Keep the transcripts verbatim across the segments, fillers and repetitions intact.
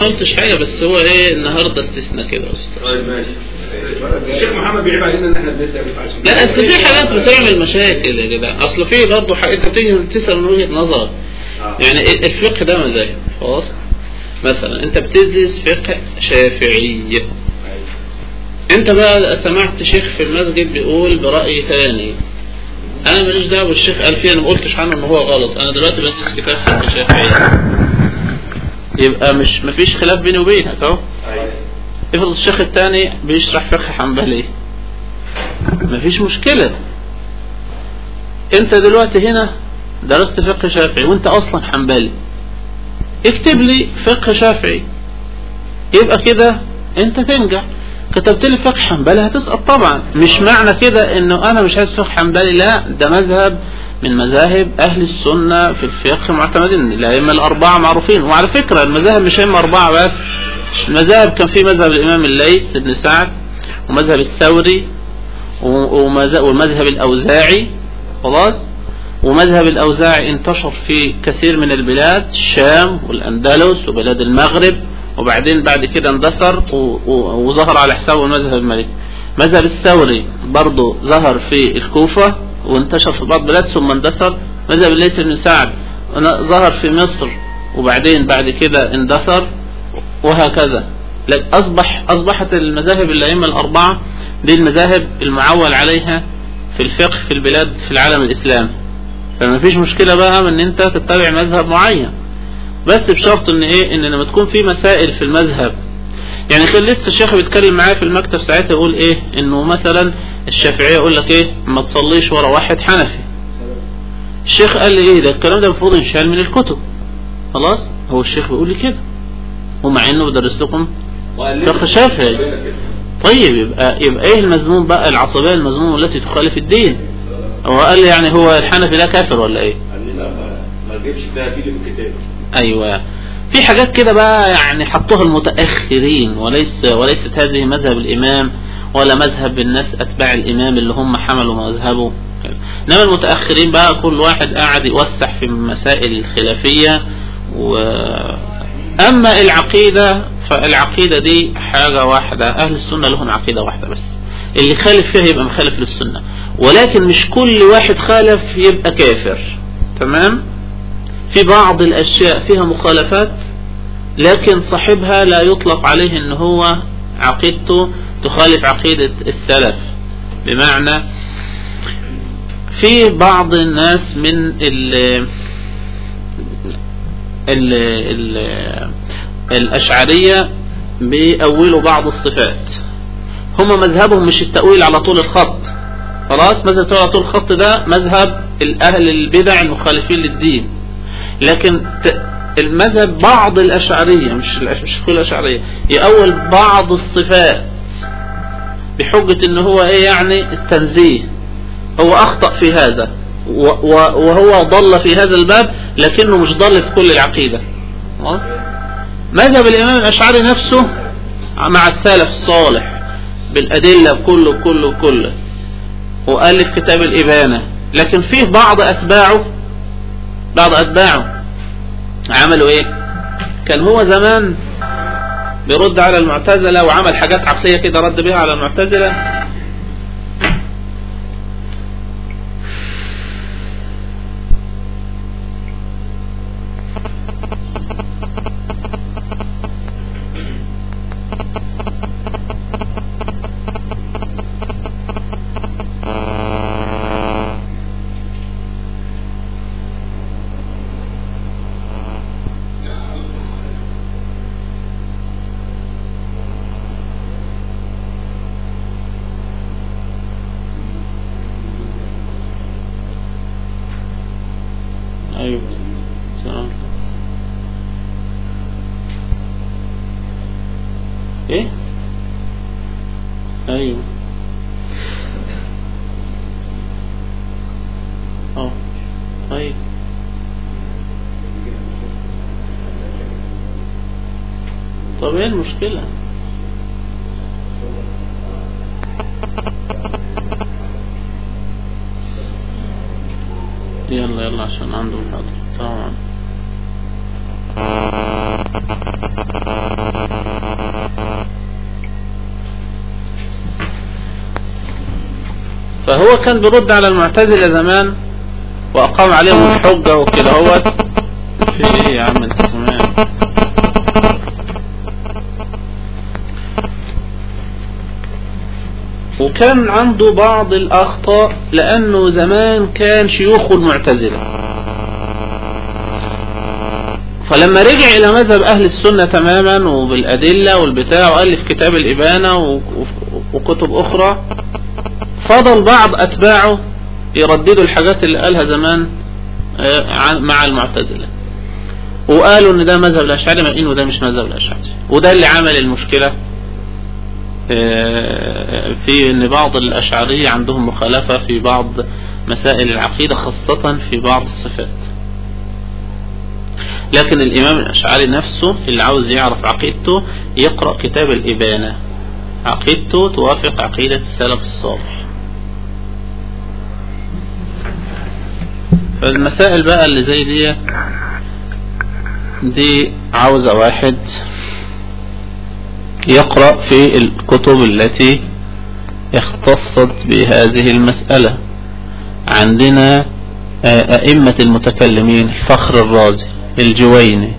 ما قلتش حاجة، بس هو ايه النهاردة استثناء كده يا استاذ. طيب ماشي. الشيخ محمد بيعيب علينا ان احنا بنسال. لا اصل في حاجات بتعمل مشاكل يا جدع، اصل في برضه حاجات بتيجي تسال من وجهة نظرك. يعني الفقه ده مذاهب خلاص. مثلا انت بتدرس فقه شافعي، انت بقى سمعت شيخ في المسجد بيقول برأي ثاني، انا ماليش دعوه بالشيخ قال فيه، انا ما قلتش عنه ان هو غلط، انا دلوقتي بدرس كتاب فقه شافعي، يبقى مش مفيش خلاف بيني وبينك اهو. افرض الشيخ الثاني بيشرح فقه حنبلي، مفيش مشكله. انت دلوقتي هنا درست فقه شافعي وانت اصلا حنبلي، اكتب لي فقه شافعي، يبقى كده انت تنجح. كتبت لي فقه حنبلي هتسقط طبعا. مش معنى كده انه انا مش عايز فقه حنبلي، لا، ده مذهب من مذاهب اهل السنة في الفقه معتمدين، الائمة الاربعة معروفين. وعلى فكرة المذاهب مش ائمة اربعة بس، المذاهب كان في مذهب الامام الليث بن سعد، ومذهب الثوري، ومذهب الاوزاعي خلاص. ومذهب الاوزاعي انتشر في كثير من البلاد، الشام والاندلس وبلاد المغرب، وبعدين بعد كده اندثر وظهر على حسابه المذهب المالكي. مذهب الثوري برضه ظهر في الكوفة وانتشر في بعض البلاد ثم اندثر. مذهب الليث بن سعد ظهر في مصر وبعدين بعد كده اندثر، وهكذا. أصبح أصبحت المذاهب الأئمة الأربعة دي المذاهب المعول عليها في الفقه في البلاد في العالم الإسلامي. فما فيش مشكلة بقى من انت تتبع مذهب معين، بس بشرط ان ايه، ان لما تكون في مسائل في المذهب. يعني كان لسه الشيخ بيتكلم معايا في المكتب ساعتها يقول ايه، انه مثلا الشافعية يقول لك ايه، ما تصليش ورا واحد حنفي. الشيخ قال لي ايه ده، الكلام ده المفروض ينشال من الكتب. خلاص، هو الشيخ بيقول لي كده ومع انه بدرس لكم فقه شافعي. طيب يبقى يبقى ايه المذموم بقى، العصبية المذمومة التي تخالف الدين. هو قال لي يعني هو الحنفي ده كافر ولا ايه؟ قال لي لا ما جبتش ده في الكتاب. ايوه، في حاجات كده بقى يعني حطوها المتأخرين، وليس وليست هذه مذهب الامام ولا مذهب الناس اتباع الامام اللي هم حملوا مذهبه. انما المتأخرين بقى كل واحد قاعد يوسع في المسائل الخلافية. و اما العقيدة فالعقيدة دي حاجة واحدة، اهل السنة لهم عقيدة واحدة بس، اللي خالف فيها يبقى مخالف للسنة، ولكن مش كل واحد خالف يبقى كافر. تمام؟ في بعض الاشياء فيها مخالفات لكن صاحبها لا يطلق عليه ان هو عقيدته تخالف عقيدة السلف. بمعنى في بعض الناس من ال ال ال الاشعرية بيأولوا بعض الصفات. هم مذهبهم مش التأويل على طول الخط، خلاص. مذهب التأويل على طول الخط ده مذهب الأهل البدع المخالفين للدين. لكن المذهب بعض الأشعرية مش مش كل الأشعرية يأول بعض الصفات بحجة إن هو إيه، يعني التنزيه. هو أخطأ في هذا وهو ضل في هذا الباب، لكنه مش ضل في كل العقيدة. خلاص. مذهب الإمام الأشعري نفسه مع السلف الصالح بالأدلة كله كله كله، وألف كتاب الإبانة. لكن فيه بعض أتباعه بعض أتباعه عملوا إيه، كان هو زمان بيرد على المعتزلة وعمل حاجات عقلية كده رد بها على المعتزلة. أيوه سلام. إيه أيوه أه طيب. طب إيه المشكلة؟ يلا يلا عشان عنده محاضرة. تمام. فهو كان بيرد على المعتزلة زمان وأقام عليهم الحجة وكده. هو في ايه يا عم انت كمان؟ وكان عنده بعض الأخطاء لأنه زمان كان شيوخ المعتزلة، فلما رجع إلى مذهب أهل السنة تماما وبالأدلة والبتاع وألف كتاب الإبانة وكتب أخرى، فضل بعض أتباعه يرددوا الحاجات اللي قالها زمان مع المعتزلة، وقالوا ان ده مذهب الأشعري، مع انه ده مش مذهب الأشعري. وده اللي عمل المشكلة في ان بعض الأشعرية عندهم مخالفة في بعض مسائل العقيدة، خاصة في بعض الصفات. لكن الإمام الأشعري نفسه اللي عاوز يعرف عقيدته يقرأ كتاب الإبانة، عقيدته توافق عقيدة السلف الصالح. فالمسائل بقى اللي زي دي دي عاوزة واحد يقرأ في الكتب التي اختصت بهذه المسألة. عندنا أئمة المتكلمين الفخر الرازي، الجويني،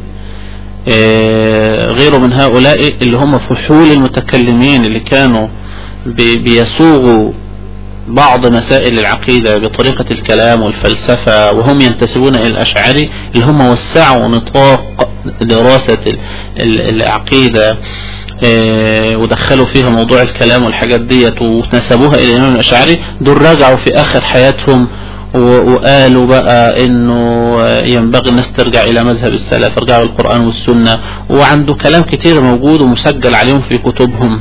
غيره من هؤلاء اللي هم فحول المتكلمين اللي كانوا بيسوغوا بعض مسائل العقيدة بطريقة الكلام والفلسفة، وهم ينتسبون إلى الأشعري، اللي هم وسعوا نطاق دراسة العقيدة ودخلوا فيها موضوع الكلام والحاجات ديت ونسبوها إلى الإمام الأشعري. دول رجعوا في آخر حياتهم وقالوا بقى إنه ينبغي الناس ترجع إلى مذهب السلف، ارجعوا القرآن والسنة، وعنده كلام كتير موجود ومسجل عليهم في كتبهم.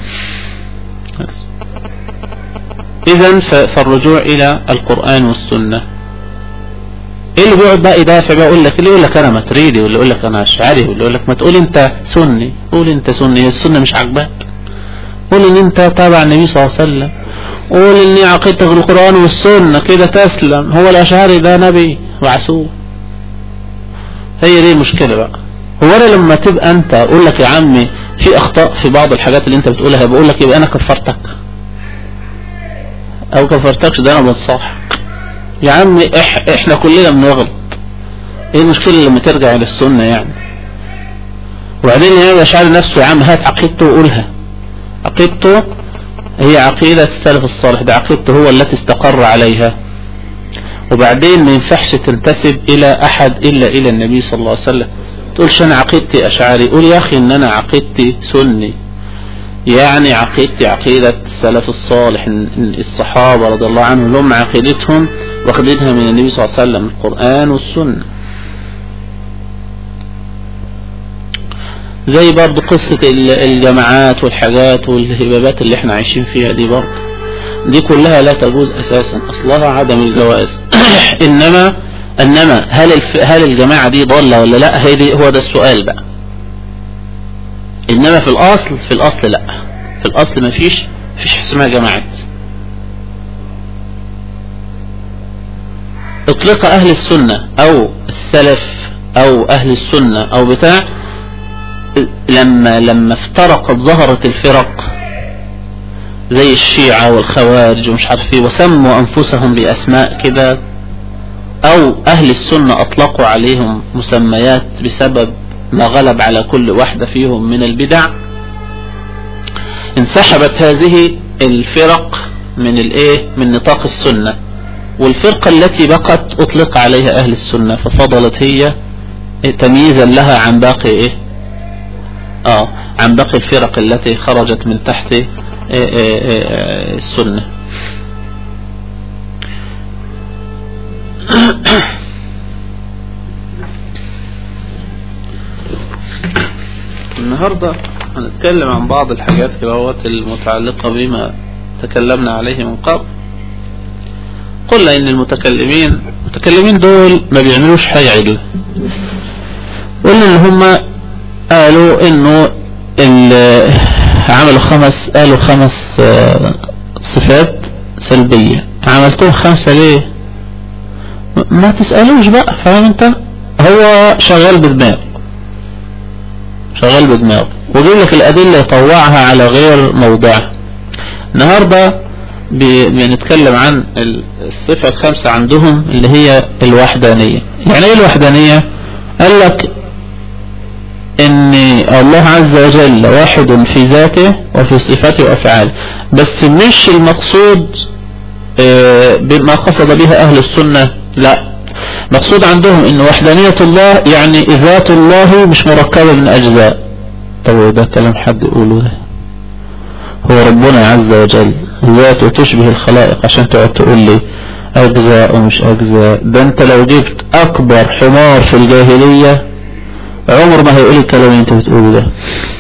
إذن فالرجوع إلى القرآن والسنة. إيه اللي بيقعد بقى يدافع بقى يقول لك، اللي يقول لك أنا متريدي، واللي يقول لك أنا أشعري، واللي يقول لك ما تقول أنت سني، قول أنت سني، السنة مش عاجباك، قول إن أنت تابع النبي صلى الله عليه وسلم، قول إن عقيدتك القرآن والسنة كده تسلم، هو الأشعري ده نبي معصوم. هي دي المشكلة بقى. هو أنا لما تبقى أنت أقول لك يا عمي في أخطاء في بعض الحاجات اللي أنت بتقولها، بقول لك يبقى أنا كفرتك او كفرتكش، ده انا بنصح يا عمي. إح احنا كلنا بنغلط، ايه المشكلة لما ترجع الى السنة يعني؟ وبعدين الامام الاشعري نفسه يا عم هات عقيدته وقولها. عقيدته هي عقيدة السلف الصالح، ده عقيدته هو التي استقر عليها. وبعدين ما ينفعش تنتسب الى احد الا الى النبي صلى الله عليه وسلم. تقولش انا عقيدتي اشعري، قول يا اخي ان انا عقيدتي سني، يعني عقيدتي عقيدة السلف الصالح، الصحابة رضي الله عنهم لهم عقيدتهم واخدينها من النبي صلى الله عليه وسلم، القرآن والسنة. زي برضو قصة الجماعات والحاجات والهبابات اللي احنا عايشين فيها دي، برضو دي كلها لا تجوز اساسا، اصلها عدم الجواز. انما انما هل الف... هل الجماعة دي ضالة ولا لا؟ هي دي هو ده السؤال بقى. انما في الاصل في الاصل لا، في الاصل ما فيش فيش اسمها جماعات. اطلق اهل السنة او السلف او اهل السنة او بتاع، لما لما افترقت ظهرت الفرق زي الشيعة والخوارج ومش عارف ايه، وسموا انفسهم باسماء كده، او اهل السنة اطلقوا عليهم مسميات بسبب ما غلب على كل واحدة فيهم من البدع، انسحبت هذه الفرق من الايه من نطاق السنة، والفرقة التي بقت اطلق عليها اهل السنة، ففضلت هي تمييزا لها عن باقي ايه اه عن باقي الفرق التي خرجت من تحت إيه إيه إيه السنة. النهاردة هنتكلم عن بعض الحاجات كده المتعلقة بما تكلمنا عليه من قبل. قلنا ان المتكلمين المتكلمين دول ما بيعملوش حاجة عدلة. قلنا ان هم قالوا انه عملوا خمس قالوا خمس صفات سلبية. عملتهم خمسة ليه؟ ما تسألوش بقى، فاهم انت؟ هو شغال بدماغ. شغال بدماغه ويجيب لك الأدلة يطوعها على غير موضعها. النهاردة بنتكلم عن الصفة الخامسة عندهم اللي هي الوحدانية. يعني ايه الوحدانية؟ قال لك ان الله عز وجل واحد في ذاته وفي صفاته وافعاله، بس مش المقصود بما قصد بها اهل السنة، لا، مقصود عندهم ان وحدانية الله يعني ذات الله مش مركبة من اجزاء. طب ده كلام حد يقوله؟ ده هو ربنا عز وجل ذاته تشبه الخلائق عشان تقعد تقول لي اجزاء ومش اجزاء؟ ده انت لو جبت اكبر حمار في الجاهلية عمر ما هيقول الكلام اللي انت بتقوله ده.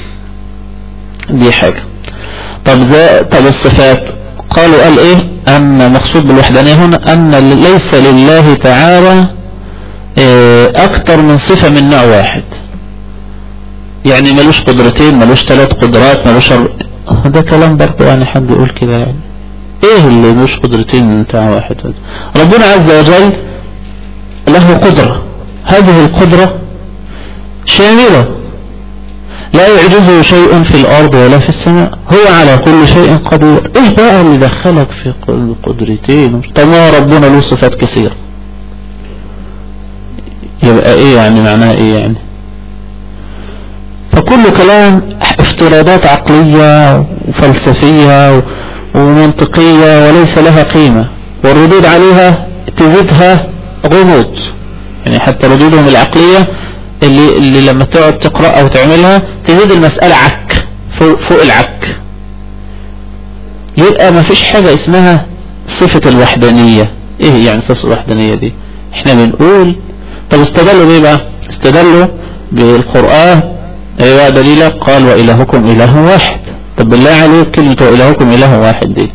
دي حاجة. طب ذا طب الصفات قالوا قال ايه؟ ان مقصود بالوحدانية هنا ان ليس لله تعالى اه اكتر من صفة من نوع واحد. يعني ملوش قدرتين، ملوش ثلاث قدرات، ملوش ر... ده كلام برضه يعني حد يقول كده؟ يعني ايه اللي ملوش قدرتين من نوع واحد؟ ربنا عز وجل له قدرة، هذه القدرة شاملة لا يعجزه شيء في الارض ولا في السماء، هو على كل شيء قدير. ايه بقى اللي دخلك في قدرتين؟ طب ما ربنا له صفات كثيرة، يبقى ايه يعني؟ معناها ايه يعني؟ فكل كلام افتراضات عقلية وفلسفية ومنطقية وليس لها قيمة، والردود عليها تزيدها غموض. يعني حتى ردودهم العقلية اللي, اللي لما تقعد تقرأ او تعملها تزيد المسألة عك فوق, فوق العك. يبقى ما فيش حاجة اسمها صفة الوحدانية. ايه يعني صفة الوحدانية دي؟ احنا بنقول طب استدلوا بيه بقى؟ استدلوا بالقرآن. ايوه دليلك قال وإلهكم إله واحد. طب بالله عليك كلمة وإلهكم إله واحد دي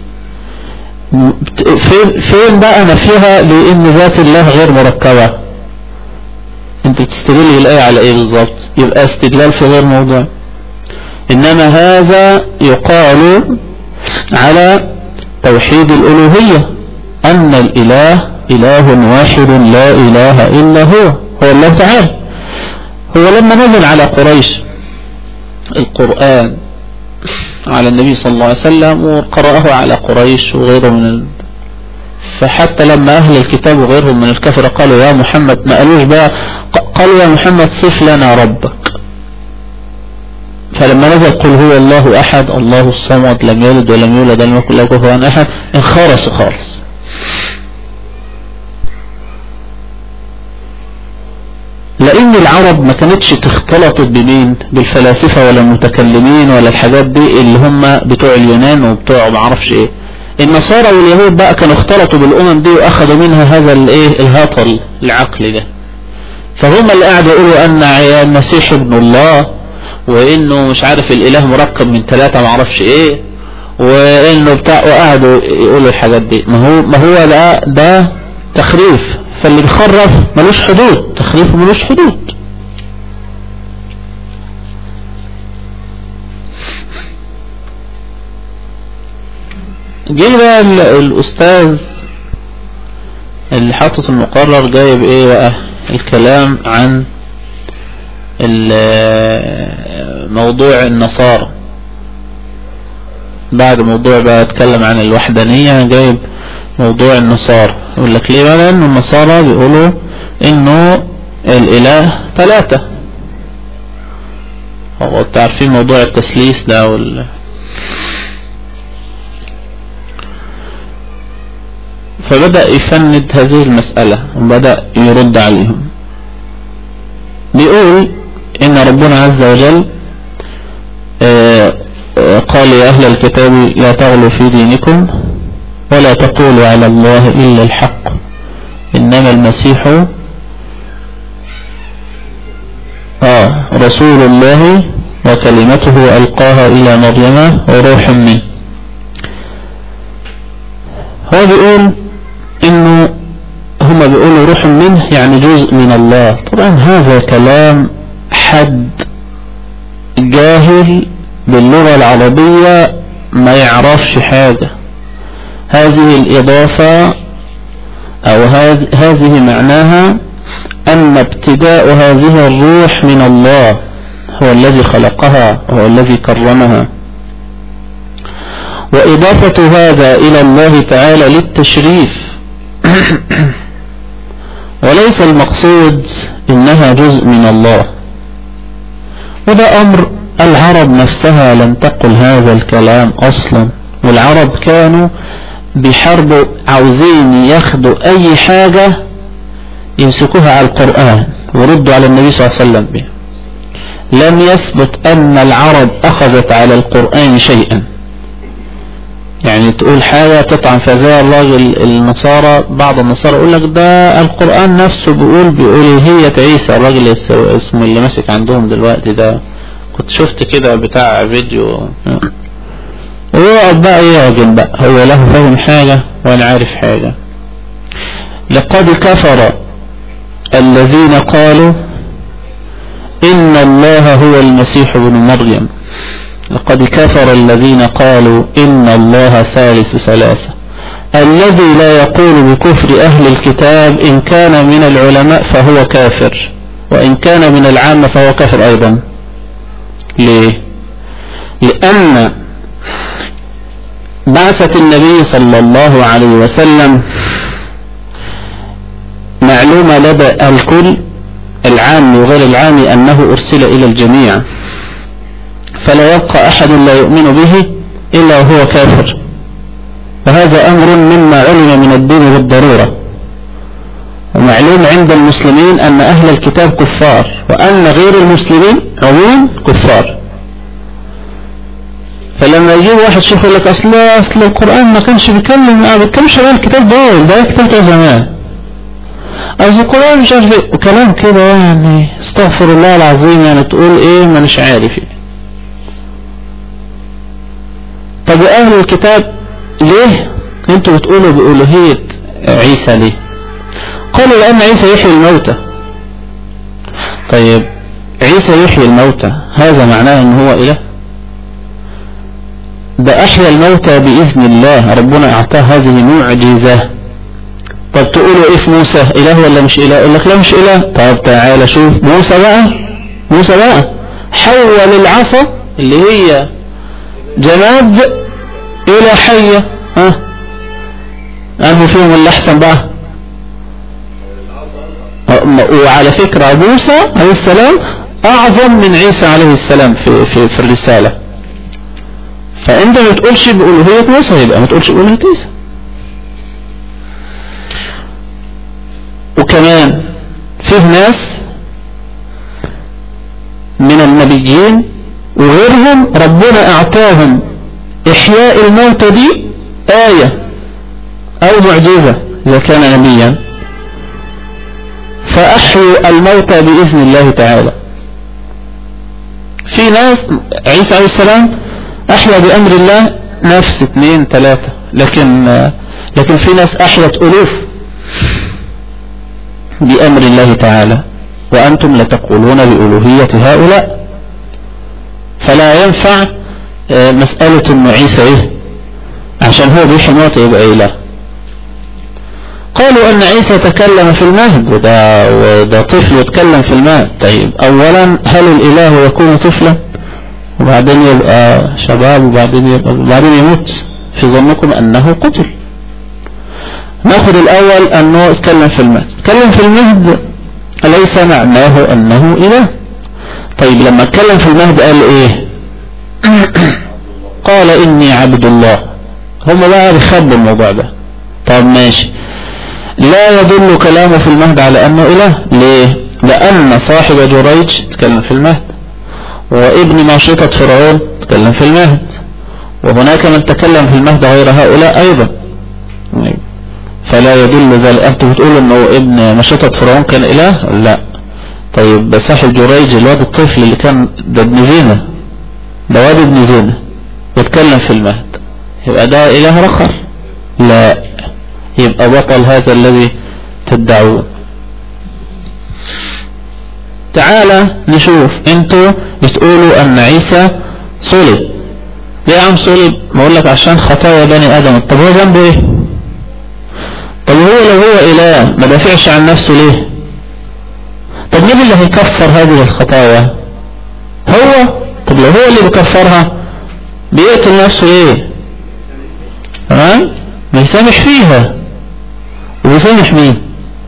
فين, فين بقى نفيها لأن ذات الله غير مركبة؟ انت بتستدل الآية على ايه بالظبط؟ يبقى استدلال في غير موضوع. انما هذا يقال على توحيد الألوهية، ان الإله إله واحد لا إله إلا هو، هو الله تعالى. هو لما نزل على قريش القرآن على النبي صلى الله عليه وسلم وقرأه على قريش وغيره من ال... فحتى لما أهل الكتاب وغيرهم من الكفر قالوا يا محمد، ما قالوش بقى قالوا يا محمد صف لنا ربك. فلما نزل قل هو الله أحد الله الصمد لم يلد ولم يولد ولم يكن له كفوا أحد انخرس خالص. لأن العرب ما كانتش تختلطت بمين؟ بالفلاسفة ولا المتكلمين ولا الحاجات دي اللي هم بتوع اليونان وبتوع معرفش ايه. النصارى واليهود بقى كانوا اختلطوا بالأمم دي واخدوا منها هذا الايه الهطل العقلي ده. فهم اللي قاعدوا يقولوا ان المسيح ابن الله، وانه مش عارف الاله مركب من ثلاثة معرفش ايه، وانه بتاع، وقعدوا يقولوا الحاجات دي. ما هو ما هو ده ده تخريف. فاللي بيخرف ملوش حدود، تخريفه ملوش حدود. جه بقى الاستاذ اللي حاطط المقرر جايب ايه بقى؟ الكلام عن موضوع النصارى. بعد موضوع بقى اتكلم عن الوحدانية جايب موضوع النصارى. يقول لك ليه بقى؟ لأن النصارى بيقولوا انه الاله ثلاثة. هو تعرفين موضوع التثليث ده وال... فبدأ يفند هذه المسألة وبدأ يرد عليهم. بيقول ان ربنا عز وجل قال يا اهل الكتاب لا تغلوا في دينكم ولا تقولوا على الله الا الحق انما المسيح آه رسول الله وكلمته القاها الى مريم وروح منه. هو بيقول انه هما بيقولوا روح منه يعني جزء من الله. طبعا هذا كلام حد جاهل باللغة العربية ما يعرفش حاجة. هذه الإضافة أو هذه معناها أن ابتداء هذه الروح من الله، هو الذي خلقها وهو الذي كرمها. وإضافة هذا إلى الله تعالى للتشريف وليس المقصود إنها جزء من الله. وده أمر العرب نفسها لم تقل هذا الكلام أصلا، والعرب كانوا بحرب عاوزين ياخدوا أي حاجة يمسكوها على القرآن وردوا على النبي صلى الله عليه وسلم به. لم يثبت أن العرب أخذت على القرآن شيئا. يعني تقول حاجة تطعن فزي الراجل النصارى، بعض النصارى يقول لك ده القرآن نفسه بيقول بألوهية عيسى. الراجل اسمه اللي ماسك عندهم دلوقتي ده، كنت شفت كده بتاع فيديو، ويقعد بقى يعجن بقى، هو له فهم حاجة ولا عارف حاجة. لقد كفر الذين قالوا إن الله هو المسيح ابن مريم. لقد كفر الذين قالوا إن الله ثالث ثلاثة. الذي لا يقول بكفر أهل الكتاب إن كان من العلماء فهو كافر، وإن كان من العامة فهو كافر أيضا. ليه؟ لأن بعثة النبي صلى الله عليه وسلم معلومة لدى الكل، العام وغير العام، أنه أرسل إلى الجميع، فلا يبقى أحد لا يؤمن به إلا وهو كافر. وهذا أمر مما علم من الدين بالضرورة. ومعلوم عند المسلمين أن أهل الكتاب كفار، وأن غير المسلمين عموما كفار. فلما يجيب واحد شيخ يقول لك أصل أصل القرآن ما كانش بيتكلم، ما بيتكلمش عن الكتاب ده، ده كتاب زمان، أصل القرآن مش عارف ايه وكلام كده، يعني استغفر الله العظيم، يعني تقول ايه ما مش عارف ايه. طب أهل الكتاب ليه انتوا بتقولوا بألوهية عيسى ليه؟ قالوا لأن عيسى يحيي الموتى. طيب عيسى يحيي الموتى هذا معناه ان هو إله؟ ده أحيا الموتى بإذن الله، ربنا أعطاه هذه معجزة. طب تقولوا ايه في موسى، إله ولا مش إله؟ يقول لك لا مش إله. طب تعالى شوف موسى بقى، موسى بقى حول العصا اللي هي جماد إلى حية. ها أنه فيهم اللي أحسن بقى؟ وعلى فكرة موسى عليه السلام أعظم من عيسى عليه السلام في, في, في الرسالة. فأنت ما تقولش بألوهية موسى يبقى ما تقولش بألوهية عيسى. وكمان فيه ناس من النبيين وغيرهم ربنا أعطاهم إحياء الموتى دي آية أو معجزة إذا كان نبيا، فأحيوا الموتى بإذن الله تعالى. في ناس عيسى عليه السلام أحيا بأمر الله نفس اثنين ثلاثة، لكن لكن في ناس أحيت ألوف بأمر الله تعالى، وأنتم لتقولون بألوهية هؤلاء. فلا ينفع مسألة إنه عيسى إيه عشان هو بيحيي الموتى يبقى إله. قالوا أن عيسى تكلم في المهد، وده, وده طفل يتكلم في المهد. طيب أولا هل الإله يكون طفلا وبعدين يبقى شباب وبعدين يبقى وبعدين يموت في ظنكم أنه قتل؟ ناخذ الأول أنه اتكلم في المهد. اتكلم في المهد أليس معناه أنه إله؟ طيب لما اتكلم في المهد قال إيه؟ قال إني عبد الله. هم بقى بيخبوا الموضوع ده. طب ماشي، لا يدل كلامه في المهد على أنه إله. ليه؟ لأن صاحب جريج اتكلم في المهد، وابن ماشطة فرعون اتكلم في المهد، وهناك من تكلم في المهد غير هؤلاء أيضا. فلا يدل ذلك. أنتوا بتقولوا أنه ابن ماشطة فرعون كان إله؟ لا. طيب صاحب جريج الواد الطفل اللي كان ده ابن زينة، ده واد ابن زينة يتكلم في المهد، يبقى ده إله رخر؟ لا، يبقى بطل هذا الذي تدعوه. تعالى نشوف، انتوا بتقولوا ان عيسى صلب. ليه يا عم صلب؟ بقول لك عشان خطايا بني ادم. طب هو ذنبه ايه؟ طب هو لو هو اله ما دافعش عن نفسه ليه؟ طب مين اللي هيكفر هذه الخطايا؟ هو. طب لو هو اللي بيكفرها بيقتل نفسه ايه؟ تمام؟ ما يسامح فيها، ويسامح مين؟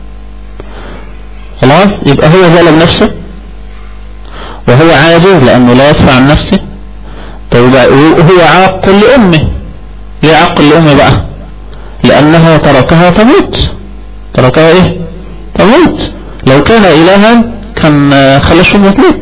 خلاص يبقى هو ظلم نفسه وهو عاجز لانه لا يدفع عن نفسه. طيب وهو عاق لامه. ليه عاق لامه بقى؟ لانها تركها تموت. تركها ايه؟ تموت. لو كان الها كان خلى الشبهة تموت.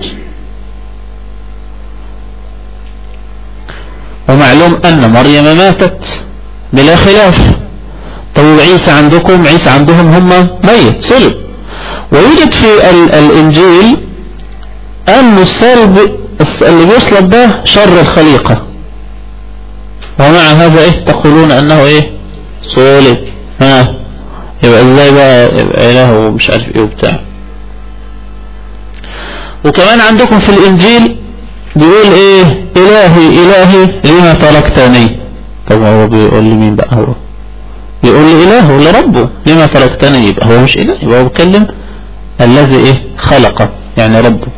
ومعلوم ان مريم ماتت بلا خلاف. طيب عيسى عندكم، عيسى عندهم هم ميت صلب. ويوجد في ال الانجيل ان السلب اللي بيصلب ده شر الخليقة، ومع هذا ايه تقولون انه ايه؟ صلب. ها يبقى ازاي بقى يبقى اله ومش عارف ايه وبتاع. وكمان عندكم في الانجيل بيقول ايه؟ الهي الهي لما تركتني. طب هو بيقول لمين بقى؟ هو بيقول لي اله لربه لما تركتني. يبقى هو مش اله، يبقى هو بيتكلم الذي ايه؟ خلقه، يعني ربه.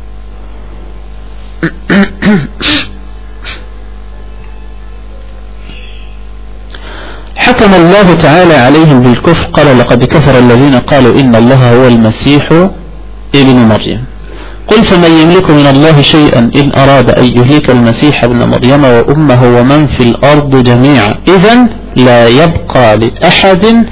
حكم الله تعالى عليهم بالكفر، قال لقد كفر الذين قالوا إن الله هو المسيح ابن مريم. قل فمن يملك من الله شيئا إن أراد أن يهلك المسيح ابن مريم وأمه ومن في الأرض جميعا إذن لا يبقى لأحد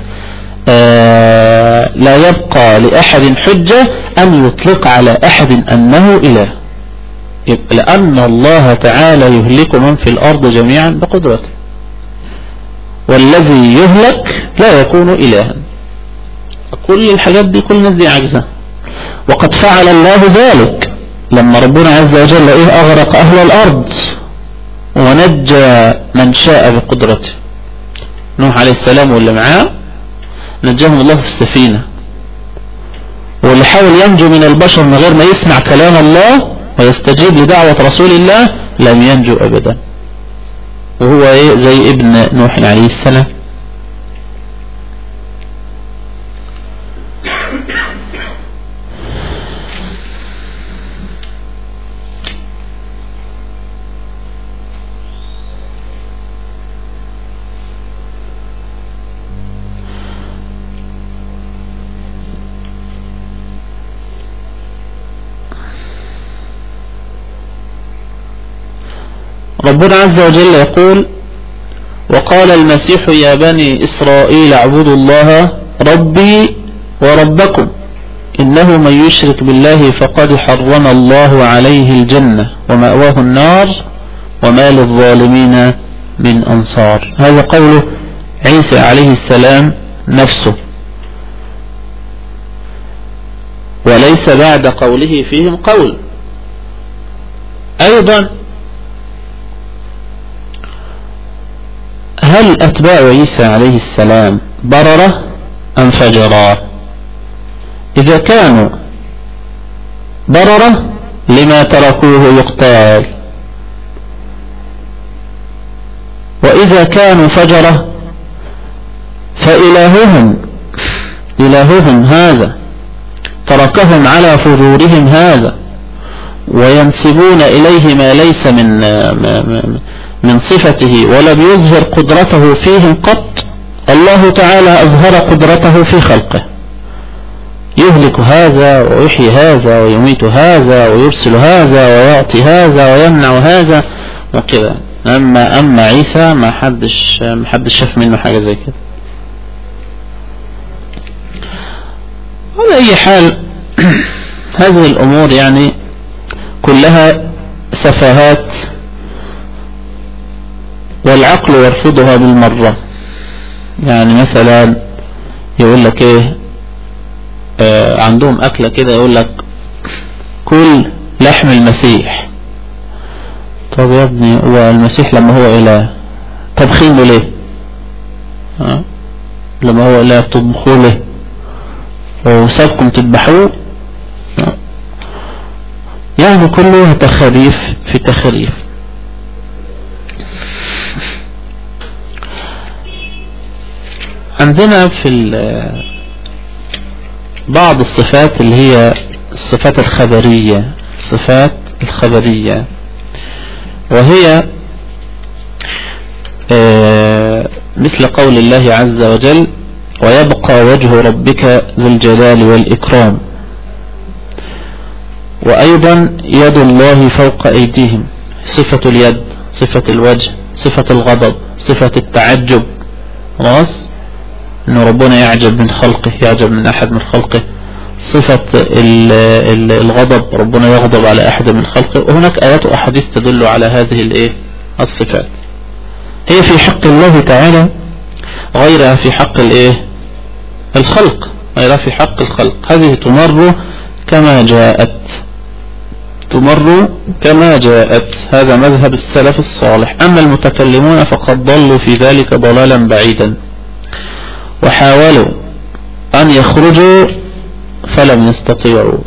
آه لا يبقى لأحد حجة أن يطلق على أحد أنه إله، لأن الله تعالى يهلك من في الأرض جميعا بقدرته، والذي يهلك لا يكون إلها. كل الحاجات دي كل الناس دي عجزة، وقد فعل الله ذلك لما ربنا عز وجل إيه أغرق أهل الأرض ونجى من شاء بقدرته. نوح عليه السلام واللي معاه نجاهم الله في السفينة، واللي حاول ينجو من البشر من غير ما يسمع كلام الله ويستجيب لدعوة رسول الله لم ينجو أبدا، وهو ايه زي ابن نوح عليه السلام. ربنا عز وجل يقول: وقال المسيح يا بني إسرائيل اعبدوا الله ربي وربكم إنه من يشرك بالله فقد حرم الله عليه الجنة ومأواه النار وما للظالمين من أنصار. هذا قول عيسى عليه السلام نفسه، وليس بعد قوله فيهم قول. أيضا هل أتباع عيسى عليه السلام بررة أم فجرا؟ إذا كانوا بررة لما تركوه يقتال، وإذا كانوا فجرة فإلههم إلههم هذا تركهم على فجورهم هذا وينسبون إليه ما ليس من من صفته ولم يظهر قدرته فيهم قط. الله تعالى أظهر قدرته في خلقه، يهلك هذا ويحيي هذا ويميت هذا ويرسل هذا ويعطي هذا ويمنع هذا وكذا. أما أما عيسى ما حدش ما حدش شاف منه حاجة زي كده. على أي حال هذه الأمور يعني كلها سفاهات والعقل يرفضها بالمرة. يعني مثلا يقول لك ايه آه عندهم أكلة كده يقول لك كل لحم المسيح. طب يا ابني هو المسيح لما هو إله تبخينه ليه؟ آه؟ لما هو إله تطبخوه ليه؟ وسابكم تذبحوه؟ آه؟ يعني كله تخريف في تخريف. عندنا في بعض الصفات اللي هي الصفات الخبرية، صفات الخبرية، وهي مثل قول الله عز وجل: ويبقى وجه ربك ذو الجلال والإكرام. وأيضا يد الله فوق أيديهم، صفة اليد، صفة الوجه، صفة الغضب، صفة التعجب. خلاص، إنه ربنا يعجب من خلقه، يعجب من أحد من خلقه. صفة الغضب، ربنا يغضب على أحد من خلقه. وهناك آيات وأحاديث تدل على هذه الإيه الصفات. هي في حق الله تعالى، غيرها في حق الإيه الخلق، غيرها في حق الخلق. هذه تمر كما جاءت، تمر كما جاءت. هذا مذهب السلف الصالح. أما المتكلمون فقد ضلوا في ذلك ضلالا بعيدا، وحاولوا أن يخرجوا فلم يستطيعوا،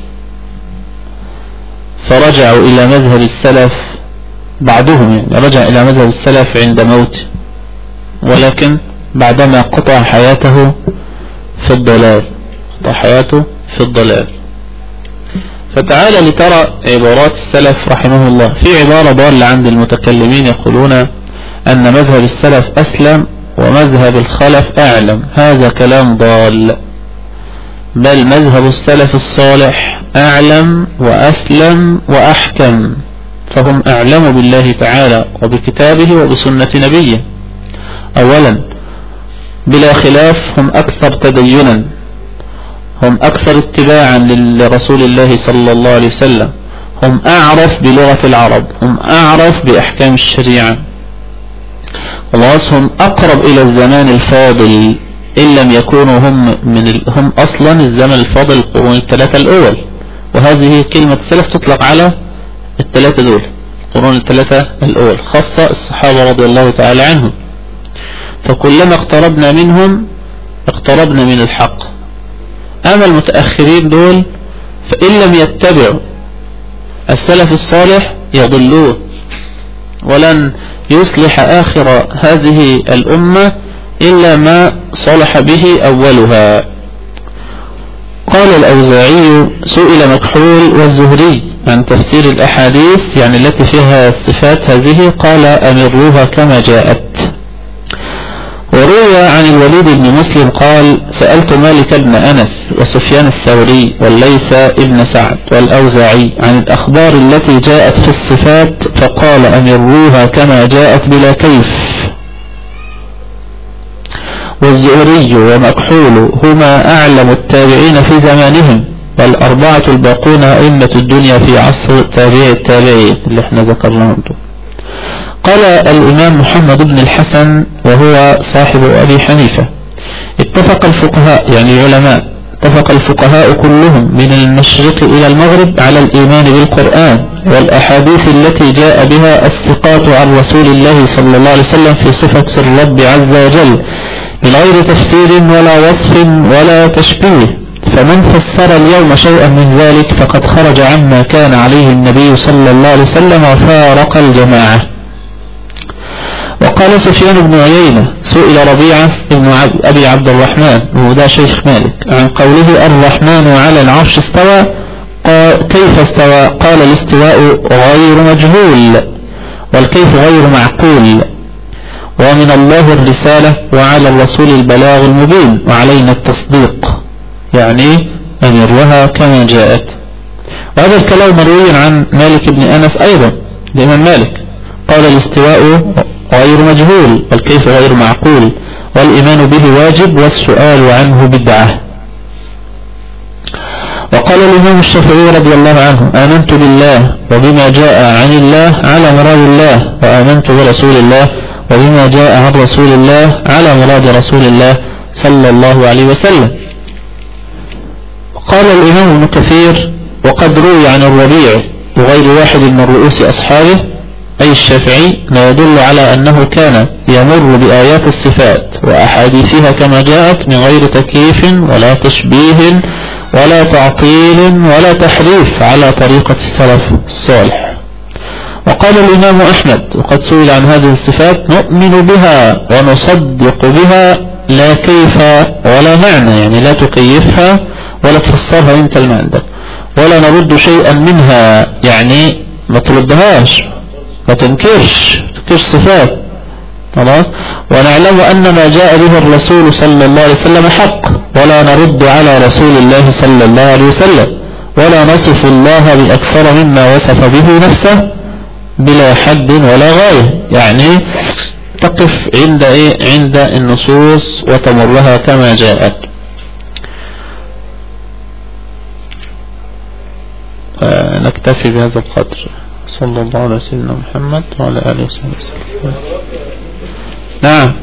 فرجعوا إلى مذهب السلف. بعضهم يعني رجع إلى مذهب السلف عند موته، ولكن بعدما قطع حياته في الضلال، قطع حياته في الضلال. فتعالى لترى عبارات السلف رحمه الله. في عبارة ضالة عند المتكلمين يقولون أن مذهب السلف أسلم ومذهب الخلف أعلم. هذا كلام ضال، بل مذهب السلف الصالح أعلم وأسلم وأحكم، فهم أعلم بالله تعالى وبكتابه وبسنة نبيه. أولا بلا خلاف هم أكثر تدينا، هم أكثر اتباعا لرسول الله صلى الله عليه وسلم، هم أعرف بلغة العرب، هم أعرف بأحكام الشريعة. خلاص، هم أقرب إلى الزمان الفاضل، إن لم يكونوا هم من ال... هم أصلا الزمن الفاضل القرون الثلاثة الأول. وهذه كلمة السلف تطلق على الثلاثة دول، القرون الثلاثة الأول، خاصة الصحابة رضي الله تعالى عنهم. فكلما اقتربنا منهم اقتربنا من الحق. أما المتأخرين دول فإن لم يتبعوا السلف الصالح يضلون، ولن يصلح آخر هذه الأمة إلا ما صلح به أولها. قال الأوزاعي: سئل مكحول والزهري عن تفسير الأحاديث يعني التي فيها الصفات هذه، قال: أمروها كما جاءت. وروي عن الوليد بن مسلم قال: سألت مالك بن أنس وسفيان الثوري والليث بن سعد والأوزاعي عن الأخبار التي جاءت في الصفات، فقال: أمروها كما جاءت بلا كيف. والزهري ومكحول هما أعلم التابعين في زمانهم، والأربعة الباقون أئمة الدنيا في عصر تابع التابعين اللي احنا ذكرناهم دول. قال الإمام محمد بن الحسن وهو صاحب أبي حنيفة: اتفق الفقهاء يعني العلماء، اتفق الفقهاء كلهم من المشرق إلى المغرب على الإيمان بالقرآن والأحاديث التي جاء بها الثقات عن رسول الله صلى الله عليه وسلم في صفة الرب عز وجل، من غير تفسير ولا وصف ولا تشبيه. فمن فسر اليوم شيئا من ذلك فقد خرج عما كان عليه النبي صلى الله عليه وسلم وفارق الجماعة. وقال سفيان بن عيينة: سئل ربيعة بن أبي عبد الرحمن وهو شيخ مالك عن قوله: الرحمن على العرش استوى، قال: كيف استوى؟ قال: الاستواء غير مجهول، والكيف غير معقول، ومن الله الرسالة، وعلى الرسول البلاغ المبين، وعلينا التصديق، يعني أمرها كما جاءت. وهذا الكلام مروي عن مالك بن أنس أيضا، الإمام مالك قال: الاستواء غير مجهول، والكيف غير معقول، والإيمان به واجب، والسؤال عنه بدعة. وقال الإمام الشافعي رضي الله عنه: آمنت بالله وبما جاء عن الله على مراد الله، وآمنت برسول الله وبما جاء عن رسول الله على مراد رسول الله صلى الله عليه وسلم. قال الإمام ابن كثير: وقد روي عن الربيع وغير واحد من رؤوس أصحابه أي الشافعي ما يدل على أنه كان يمر بآيات الصفات وأحاديثها كما جاءت من غير تكييف ولا تشبيه ولا تعطيل ولا تحريف على طريقة السلف الصالح. وقال الإمام أحمد: وقد سئل عن هذه الصفات: نؤمن بها ونصدق بها لا كيف ولا معنى، يعني لا تكيفها ولا تفسرها انت المعنى، ولا نرد شيئا منها، يعني ما تردهاش، ما تنكرش تنكرش صفات. خلاص. ونعلم أن ما جاء به الرسول صلى الله عليه وسلم حق، ولا نرد على رسول الله صلى الله عليه وسلم، ولا نصف الله بأكثر مما وصف به نفسه بلا حد ولا غاية. يعني تقف عند ايه؟ عند النصوص وتمرها كما جاءت. آه نكتفي بهذا القدر. صلى الله على سيدنا محمد وعلى آله وصحبه وسلم. نعم.